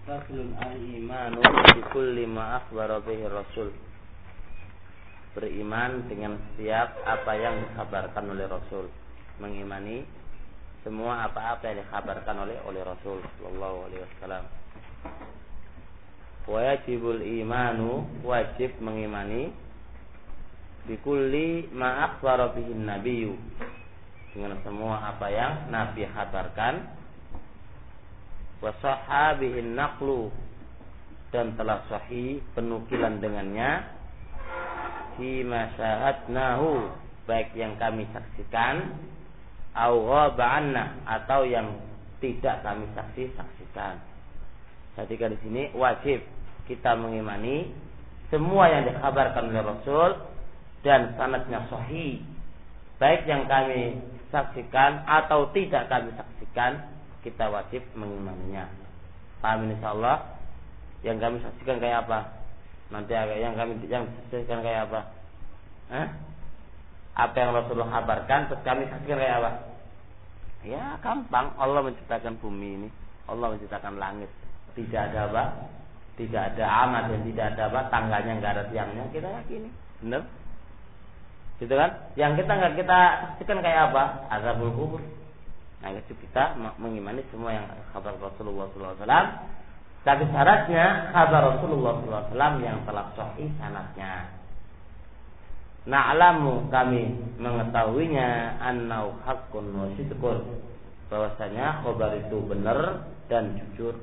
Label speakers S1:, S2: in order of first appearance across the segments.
S1: Faslun al-imanu bikulli ma akhbara bihi Rasul. Beriman dengan setiap apa yang dikabarkan oleh Rasul. Mengimani semua apa-apa yang dikabarkan oleh Rasul sallallahu alaihi wasallam. Wajibul imanu, wajib mengimani bikulli ma akhbara bihi nabiyyu, dengan semua apa yang Nabi kabarkan. Wa sahabihin naqlu, dan telah sahih penukilan dengannya. Fi masyahadnahu, baik yang kami saksikan, au ghaba anna, atau yang tidak kami saksikan. Jadi di sini wajib kita mengimani semua yang dikabarkan oleh Rasul dan sanadnya sahih, baik yang kami saksikan atau tidak kami saksikan, kita wajib mengimaninya. Paham insyaallah? Yang kami saksikan kayak apa? Nanti yang saksikan kayak apa? Apa yang Rasulullah kabarkan terus kami saksikan kayak apa? Ya gampang, Allah menciptakan bumi ini, Allah menciptakan langit. Tidak ada apa? Tidak ada amat dan tidak ada apa? Tangganya enggak ada tiangnya, kita yakini. Benar? Gitu kan? Yang kita saksikan kayak apa? Azabul kubur. Nah, itu kita mengimani semua yang kabar Rasulullah SAW. Tapi syaratnya kabar Rasulullah SAW yang telah sahih sanadnya. Na'lamu, kami mengetahuinya, annau haqqun wa sidqun, bahwasanya khabar itu benar dan jujur.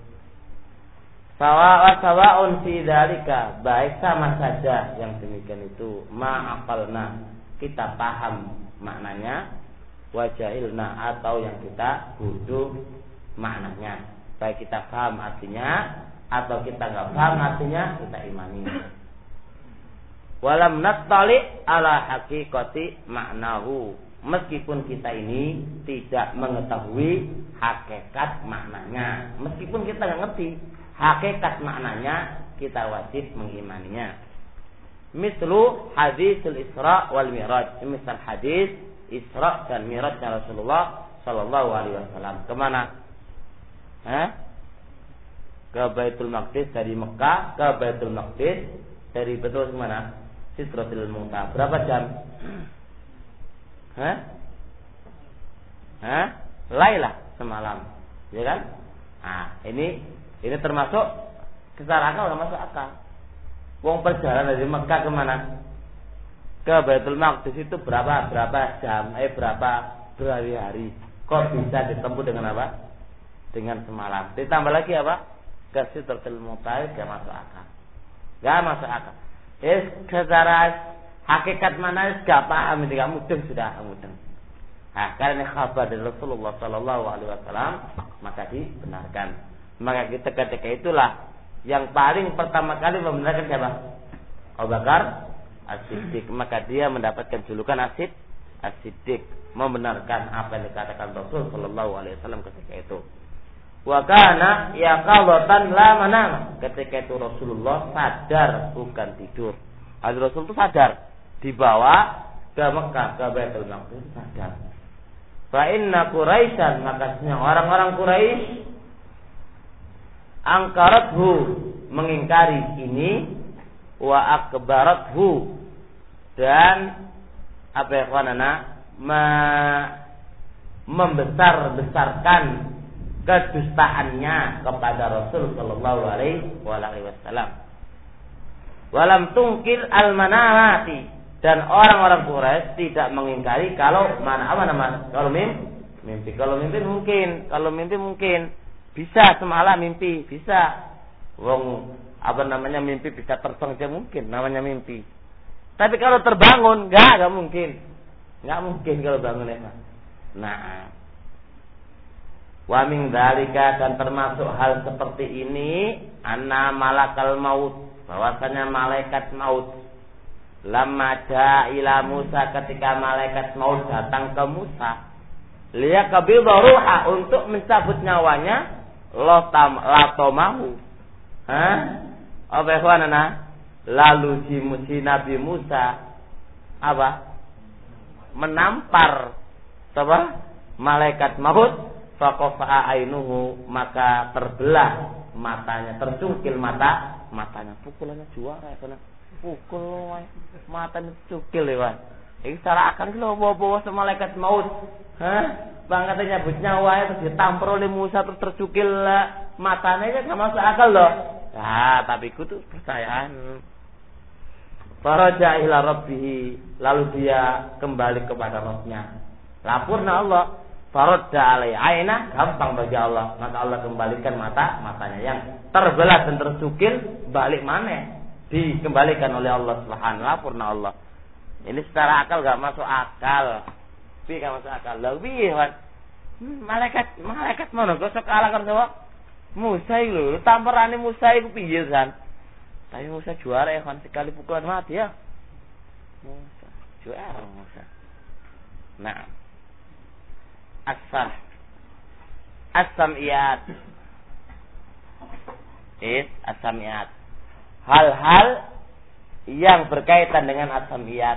S1: Sawa'un fi dzalika, baik sama saja yang demikian itu, ma'aqalna, kita paham maknanya, wajahilna, atau yang kita bodoh maknanya. Baik kita paham artinya atau kita nggak paham artinya, kita imani. Walam nattali ala haqiqati maknahu, meskipun kita ini tidak mengetahui hakikat maknanya. Meskipun kita nggak ngerti hakikat maknanya, kita wajib mengimaninya. Mislu hadisul Isra wal Mi'raj, misal hadis Isra dan Mi'rajnya Rasulullah sallallahu alaihi wasallam. Kemana? Ke Baitul Maqdis, dari Mekah ke Baitul Maqdis, dari betul kemana? Sidratul Muntaha. Berapa jam? Lailah, semalam. Ya kan? Nah, ini termasuk secara akal, masuk akal. Wong perjalanan dari Mekah kemana? Ke Baitul Maqdis itu berapa jam? Berapa berhari-hari? Kok bisa ditempuh dengan apa? Dengan semalam. Ditambah lagi apa? Ke Sidratul Muntaha, gak masuk akal. Gak masuk akal. Secara hakikat mana gak paham, ini gak mudeng, sudah mudeng. Nah, karena kabar dari Rasulullah sallallahu alaihi wasallam, maka dibenarkan. Maka kita ketika itulah yang paling pertama kali membenarkan siapa? Abu Bakar As-Siddiq. Maka dia mendapatkan julukan As-Siddiq, membenarkan apa yang dikatakan Rasul sallallahu alaihi wasallam ketika itu. Wa kana yaqadatan la manam, ketika itu Rasulullah sadar, bukan tidur. Hadis Rasul itu sadar, dibawa ke Mekah, ke Baitul Maqdis, sadar. Fa inna Quraisyan, makanya orang-orang Quraisy, angkarathu, mengingkari ini, wa akbarathu, dan apa ya kawanana, membesar-besarkan kedustaannya kepada Rasul sallallahu alaihi wasallam. Walam tungkir al-manamati, dan orang-orang Quraisy tidak mengingkari kalau kalau mimpi. Kalau mimpi mungkin bisa semalam mimpi, bisa. Wong mimpi bisa terbang aja mungkin, namanya mimpi. Tapi kalau terbangun enggak mungkin. Enggak mungkin kalau bangun emang. Nah, wa min dzalika, dan termasuk hal seperti ini, anna malakal maut, bahwasanya malaikat maut, lamma jaa ila Musa, ketika malaikat maut datang ke Musa, liyaqbidha ruha, untuk mencabut nyawanya, latomahu. Apa ikhwanana? Lalu si Nabi Musa menampar malaikat maut, faqafa ainuhu, maka terbelah matanya tercungkil matanya pukulannya juara ya karena pukul matanya tercungkil ya Pak. Ini secara akal itu bawa malaikat maut. Bang katanya nyabut nyawa itu ditampar oleh Musa terus tercungkil matanya kan enggak masuk akal loh. Tapi itu tuh percayaan. Faraja ila rabbih, lalu dia kembali kepada Rabbnya. Lapurna Allah. Faradda alai aina, gampang bagi Allah. Maka Allah kembalikan matanya yang terbelah dan tercukil balik mana? Dikembalikan oleh Allah Subhanahu wa taala. Allah. Ini secara akal enggak masuk akal. Piye enggak masuk akal? Lha piye, malaikat mana kok sok kalah kan sama Musa itu. Tamparane Musa itu piye, San? Tapi Musa juara ya kan sekali pukulan mati ya. Musa juara Musa. Nah, as-sam'iyat. As-sam'iyat. Hal-hal yang berkaitan dengan as-sam'iyat.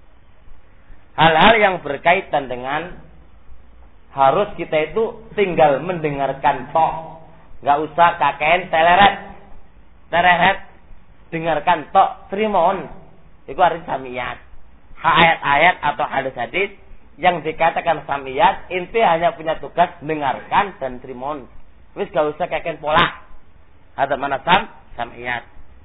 S1: Hal-hal yang berkaitan dengan harus kita itu tinggal mendengarkan tok. Enggak usah kakean tereret. Dengarkan tok, trimon. Itu artinya samiyat. Ayat-ayat atau hadis-hadis yang dikatakan samiyat, inti hanya punya tugas dengarkan dan trimon. Wis gak usah kakean pola. Ada mana samiyat.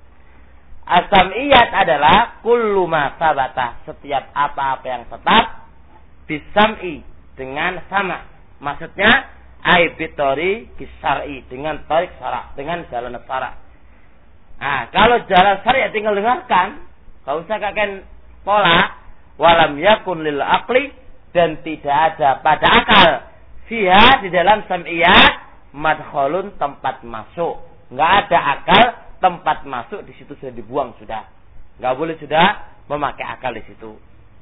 S1: As-samiyat adalah kullu ma sabata, setiap apa-apa yang tetap bisam'i dengan sama. Maksudnya aibitori kisar'i dengan tarik syara, dengan jalan syara. Kalau jalan syariat tinggal dengarkan, gak usah kakek pola. Walam yakun lil aqli, dan tidak ada pada akal fiha di dalam sam'iyat madkhalun, tempat masuk. Enggak ada akal tempat masuk di situ, sudah dibuang sudah. Enggak boleh sudah memakai akal di situ.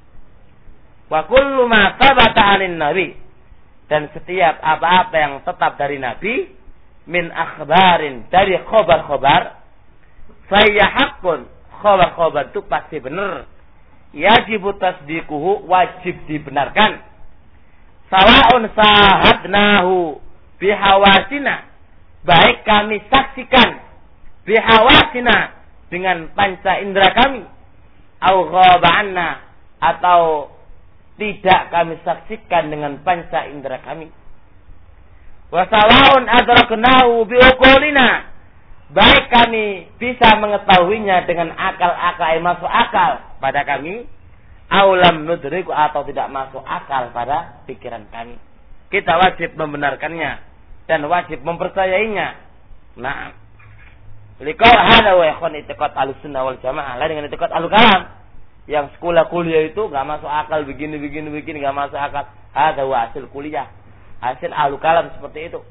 S1: Wa kullu ma thabata 'anin nabi, dan setiap apa-apa yang tetap dari nabi min akhbarin, dari khabar-khabar, saya hakun, khabar-khabar itu pasti benar. Yajibu tasdiquhu, wajib dibenarkan. Sawa'un sahadnahu bihawasina, baik kami saksikan bihawasina dengan panca indera kami, au ghaba'anna, atau tidak kami saksikan dengan panca indera kami. Wa sawa'un adraknahu biuqulina, baik kami bisa mengetahuinya dengan akal-akal yang masuk akal pada kami, aulam nudriku, atau tidak masuk akal pada pikiran kami. Kita wajib membenarkannya dan wajib mempercayainya. Nah, liqau hada wa ikhwan i'tiqad Ahlussunnah wal Jamaah, lain dengan i'tiqad Ahlul Kalam yang sekolah kuliah itu enggak masuk akal, begini enggak masuk akal. Hada wa hasil kuliah, hasil Ahlul Kalam seperti itu.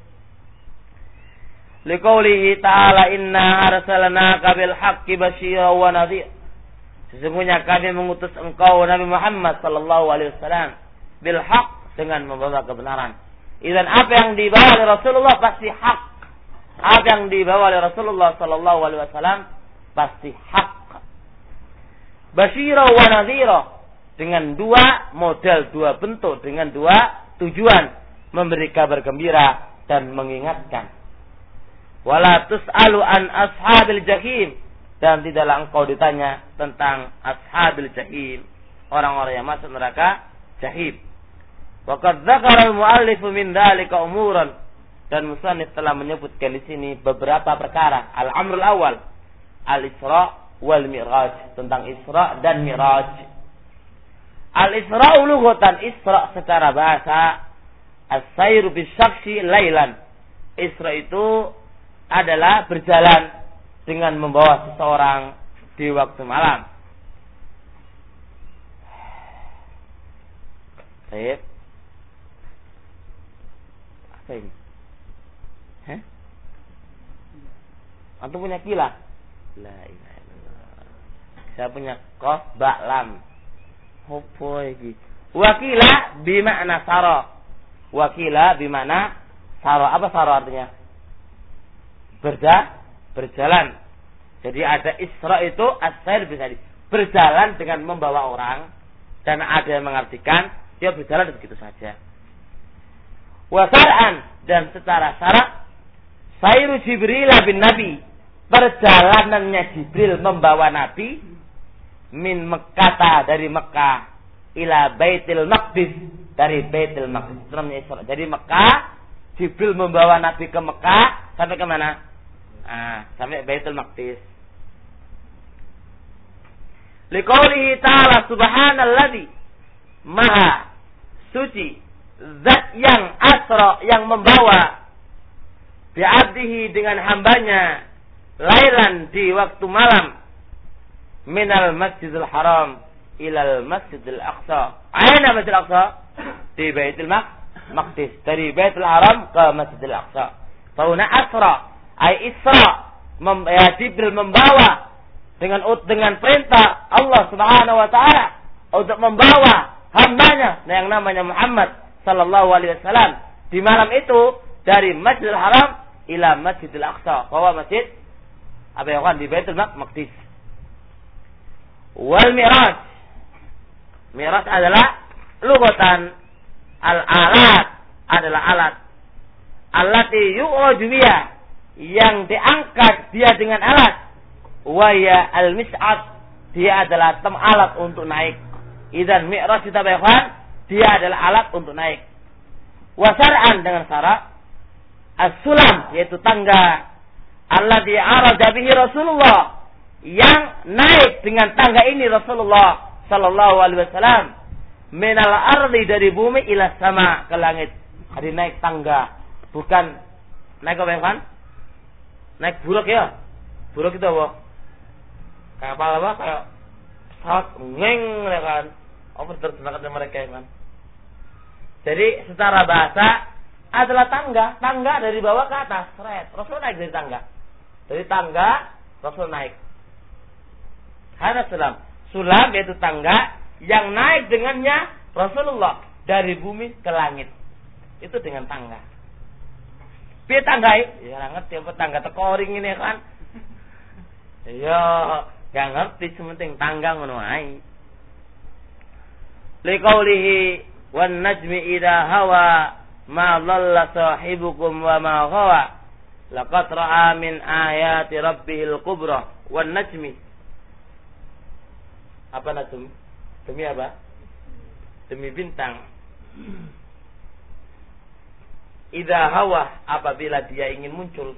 S1: Liqaulihi ta'ala inna arsalnaka bil haqqi basyira wa nadhir, sesungguhnya kami mengutus engkau Nabi Muhammad sallallahu alaihi wasallam bil haqq, dengan membawa kebenaran. Idzan apa yang dibawa oleh Rasulullah pasti hak. Apa yang dibawa oleh Rasulullah sallallahu alaihi wasallam pasti hak. Basyira wa nadhira, dengan dua model, dua bentuk, dengan dua tujuan, memberi kabar gembira dan mengingatkan. Wala tus'alu an ashabil jahim, dan tidaklah engkau ditanya tentang ashabil jahim, orang-orang yang masuk neraka jahim. Wa qad dzakara al-mu'allif min dzalika umuran, dan musannif telah menyebutkan di sini beberapa perkara. Al-amrul awal, al-Isra wal Mi'raj, tentang Isra dan Mi'raj. Al-Isra lughatan, Isra secara bahasa, as-sayru bisyafsi lailan. Isra itu adalah berjalan dengan membawa seseorang di waktu malam. Baik. Apa ini? Antum punya kilah? La ilaha illallah. Saya punya qaf ba lam. Opo iki? Wakila bimakna sara. Wakila bimakna sara. Apa sara artinya? Berjalan. Jadi ada Isra itu as-sair, bisa berjalan dengan membawa orang, dan ada yang mengartikan dia berjalan begitu saja. Wa syar'an, dan secara syarak Sayru Jibril bin Nabi, perjalanannya Jibril membawa Nabi min Mekkah, dari Mekah, ila Baitul Maqdis, dari Baitul Maqdis. Jadi Mekah, Jibril membawa Nabi ke Mekah sampai ke mana? Sampai Baitul Maqdis. Liqaulihi ta'ala subhanalladzi, maha suci zat yang asra, yang membawa bi'abdihi, dengan hambanya, lailan, di waktu malam, minal masjidil haram ilal masjidil aqsa. Aina masjidil aqsa? Di Baitul Maqdis, dari Baitul Haram ke Masjidil Aqsa. Fauna asra, ay isra, Jibril membawa dengan perintah Allah Subhanahu wa taala untuk membawa hambanya yang namanya Muhammad sallallahu alaihi wasallam di malam itu dari Masjidil Haram ila Masjidil Aqsa, bahwa masjid apa yang kan di Baitul Maqdis. Wal Mi'raj, Mi'raj adalah lugatan al-alat, adalah alat. Allati yu'raju biha, yang diangkat dia dengan alat. Wa ya al-mis'ad, dia adalah alat untuk naik. Idzan Mi'raj kita bayangkan, dia adalah alat untuk naik. Wa syar'an, dengan syarat, as-sulam, yaitu tangga. Alladzi araja bihi Rasulullah, yang naik dengan tangga ini Rasulullah sallallahu alaihi wasallam, minal ardi, dari bumi, ila sama, ke langit. Ada naik tangga, bukan naik apa kan? Naik buruk ya. Buruk itu apa? Kayak apa? Kayak pesawat ngeng ya kan. Apa terjemahkan mereka ya kan? Jadi secara bahasa adalah tangga dari bawah ke atas. Rasul naik dari tangga. Dari tangga Rasul naik. Hada sulam yaitu tangga yang naik dengannya Rasulullah dari bumi ke langit. Itu dengan tangga. Piye tangga? Ya ngerti apa tangga tekoring ini kan. Ya, gak ngerti, sementing tangga ngono ae. Liqaulihi wan najmi idza hawa ma dhalla sahibukum wa ma ghawa laqad ra'a min ayati rabbihil kubra. Wan najmi, apa najm? Demi apa? Demi bintang. Idza hawa, apabila dia ingin muncul.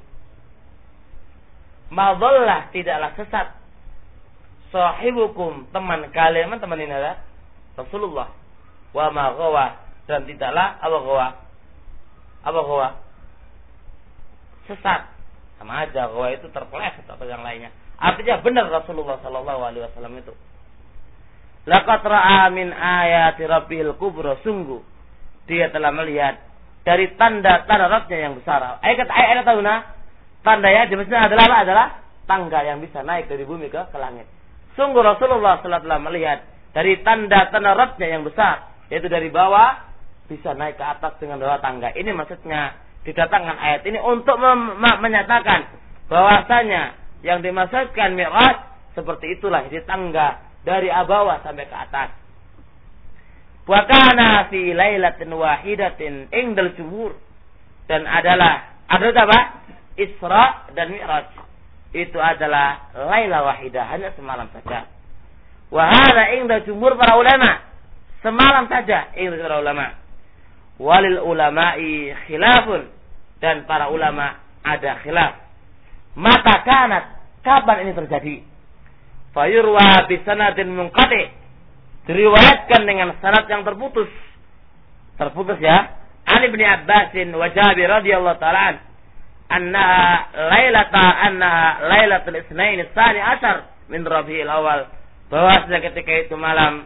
S1: Ma dhalla, tidaklah sesat. Sahibukum, teman kalian, teman ini adalah Rasulullah. Wa ma ghawa, dan tidaklah apa ghawa? Sesat. Sama aja, ghawa itu terpeleset atau yang lainnya. Artinya benar Rasulullah sallallahu alaihi wasallam itu. Laqad ra'a min ayati rabbil kubra, sungguh dia telah melihat dari tanda-tanda Rabbnya yang besar. Ayat tahuna, tandanya di maksudnya adalah tangga yang bisa naik dari bumi ke langit. Sungguh Rasulullah sallallahu alaihi wasallam melihat dari tanda-tanda Rabbnya yang besar, yaitu dari bawah bisa naik ke atas dengan bawah tangga. Ini maksudnya didatangkan ayat ini untuk menyatakan bahwasanya yang dimaksudkan Mi'raj seperti itulah, di tangga dari bawah sampai ke atas. Wa kana fi lailatin wahidatin indal jumhur, dan adalah apa? Isra dan Mi'raj itu adalah laila wahidah, hanya semalam saja. Wa hadza inda jumhur para ulama, semalam saja inda para ulama. Walil ulama'i khilafun, dan para ulama ada khilaf. Mata kanat, kapan ini terjadi? Fayurwa bisanadin munqati, diriwayatkan dengan sanad yang terputus ya. An Ibnu Abbasin wa Jabir radhiyallahu ta'ala annaha lailatul isnain tsani asyar min Rabiul Awal, bahwa ketika itu malam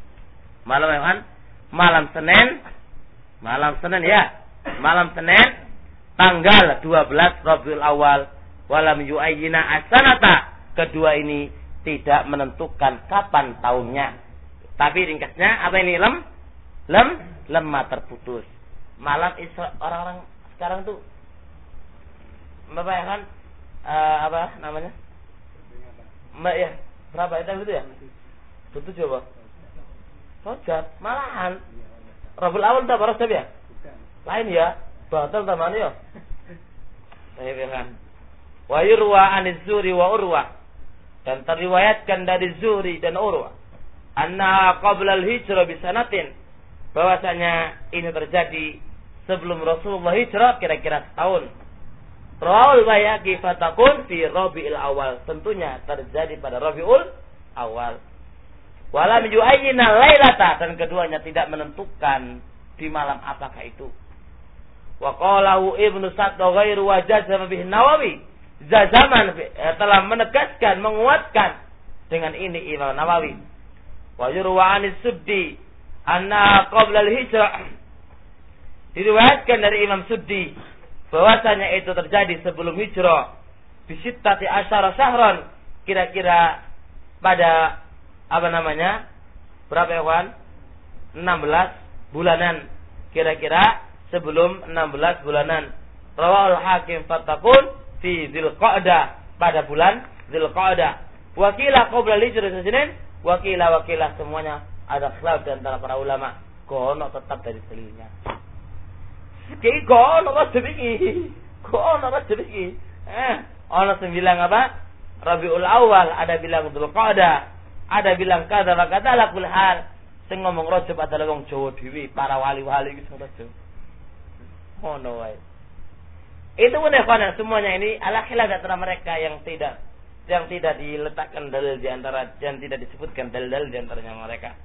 S1: Senin tanggal 12 Rabiul Awal. Walam yu'ayyina asanata, kedua ini tidak menentukan kapan tahunnya. Tapi ringkasnya apa ini? Lemah terputus. Malam Isra, orang-orang sekarang tuh Bapak ya kan apa namanya? Ya, berapa itu ya? Betul coba. Rojab, malahan. Rabiul Awal udah Rojab ya? Lain ya, batal tamane ya. Wa yurwa aniz Zuhri wa Urwa, dan teriwayatkan dari Zuhri dan Urwa anna qabla al-hijrah bisanatin, bahwasanya ini terjadi sebelum Rasulullah hijrah kira-kira setahun. Rawal Bayhaqi fatakun fi Rabiul Awal, tentunya terjadi pada Rabiul Awal. Walam yu'ayyina lailata, dan keduanya tidak menentukan di malam apakah itu. Wa qalahu Ibnu Sa'd ghairu wajazama bihi Nawawi, Zazaman telah menegaskan, menguatkan dengan ini Imam Nawawi. Wa yurwa anis Suddi anna qabla al-hijrah, diriwayatkan dari Imam Suddi bahwasanya itu terjadi sebelum hijrah bisittati asyara syahran, kira-kira pada berapa ya kawan? 16 bulanan, kira-kira sebelum 16 bulanan. Rawahul Hakim fatakun fi Dzulqa'dah, pada bulan Dzulqa'dah. Wakilah qabla al-hijrah Senin, wakilah semuanya ada khilaf di antara para ulama. Kono tetap dari dalilnya. Iki kono wajib iki. Kono wajib iki. Ono sing bilang apa? Rabiul Awal, ada bilang Dzulqa'dah, ada bilang kada wa kada la kul hal. Sing ngomong Rajab adalah wong Jawa dhewe, para wali-wali iki sing Rajab. Ono wae. Itu pun semuanya ini ala khilaf antara mereka yang tidak diletakkan dalil di antara, dan tidak disebutkan dalil di antaranya mereka.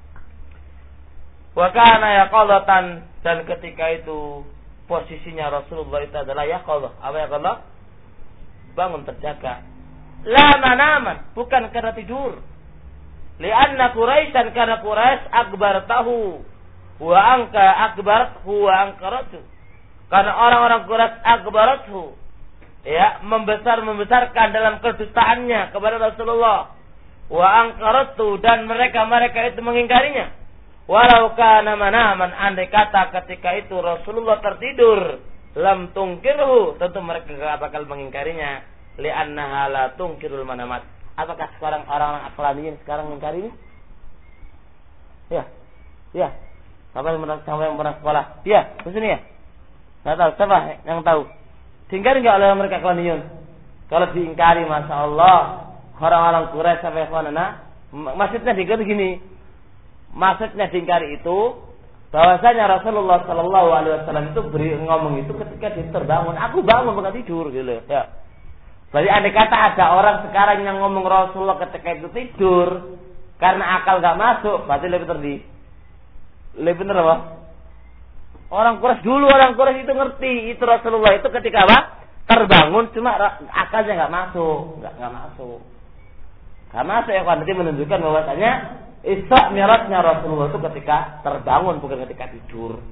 S1: Wa kana yaqadatan, dan ketika itu posisinya Rasulullah itu adalah yaqadah. Apa yaqadah? Bangun terjaga. La manaman, bukan karena tidur. Lianna Quraisyan, karena Quraisy akbartahu wa angka akbartahu wa angkaratu. Karena orang-orang Quraisy akbarathu, ya, membesarkan dalam kedustaannya kepada Rasulullah. Wa angkaratu, dan mereka itu mengingkarinya. Walau kana manaman, andai kata ketika itu Rasulullah tertidur, lam tungkirhu, tentu mereka tidak bakal mengingkarinya. Li'annaha la tungkirul manamat. Apakah sekarang orang-orang aklaniyin sekarang mengingkari ini? Ya. Siapa yang pernah sekolah? Dia, di sini ya. Nggak tahu, siapa yang tahu? Diingkari nggak oleh mereka aklaniyin? Kalau diingkari, masya Allah, orang-orang Quraisy sampai mana? Maksudnya diingkari gini. Maksudnya diingkari itu bahwasanya Rasulullah Shallallahu Alaihi Wasallam itu ngomong itu ketika dia terbangun. Aku bangun bukan tidur, gitu ya. Berarti andai kata ada orang sekarang yang ngomong Rasulullah ketika itu tidur karena akal nggak masuk, berarti lebih benar apa? Orang Quraisy itu ngerti itu Rasulullah itu ketika apa? Terbangun, cuma akalnya nggak masuk, nggak masuk. Nggak masuk ya, nanti menunjukkan bahwasanya Isra Mi'rajnya Rasulullah itu ketika terbangun, bukan ketika tidur.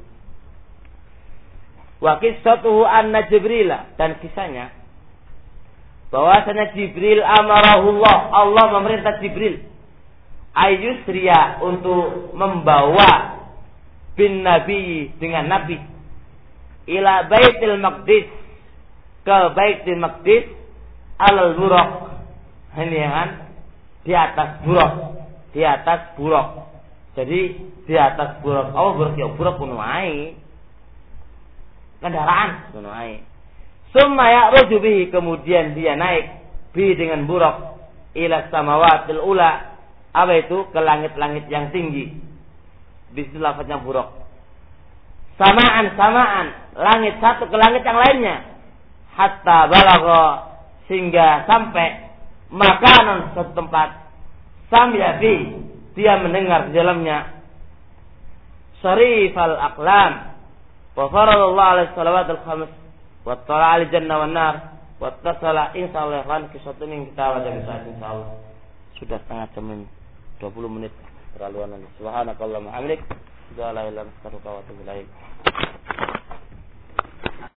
S1: Wa qissatuhu anna Jibril, dan kisahnya bahwasanya Jibril amarahullah, Allah memerintah Jibril ayyusriya, untuk membawa bin Nabi, dengan Nabi, ila Baitul Maqdis, ke Baitul Maqdis, alal buraq, ini kan di atas buraq. Jadi di atas buraq. Oh, buraq kunuai kendaraan kunuai. Summa ya'ruju bihi, kemudian dia naik bi dengan buraq ila samawatil ula, apa itu? Ke langit-langit yang tinggi. Bismillah lafaznya buraq. Samaan, langit satu ke langit yang lainnya. Hatta balagha, sehingga sampai makanan suatu tempat. Samia fi, dia mendengar di dalamnya syarifal aqlam wa faradallahu alaihi salawatul khams wa tala al jannah wan nar wa tasala insyaallah kan kisah ini kita baca saat insyaallah. Sudah setengah jam ini, 20 menit terlaluan. Subhanakallahumma hamdik, la ilaha illa anta astaghfiruka wa atubu ilaik.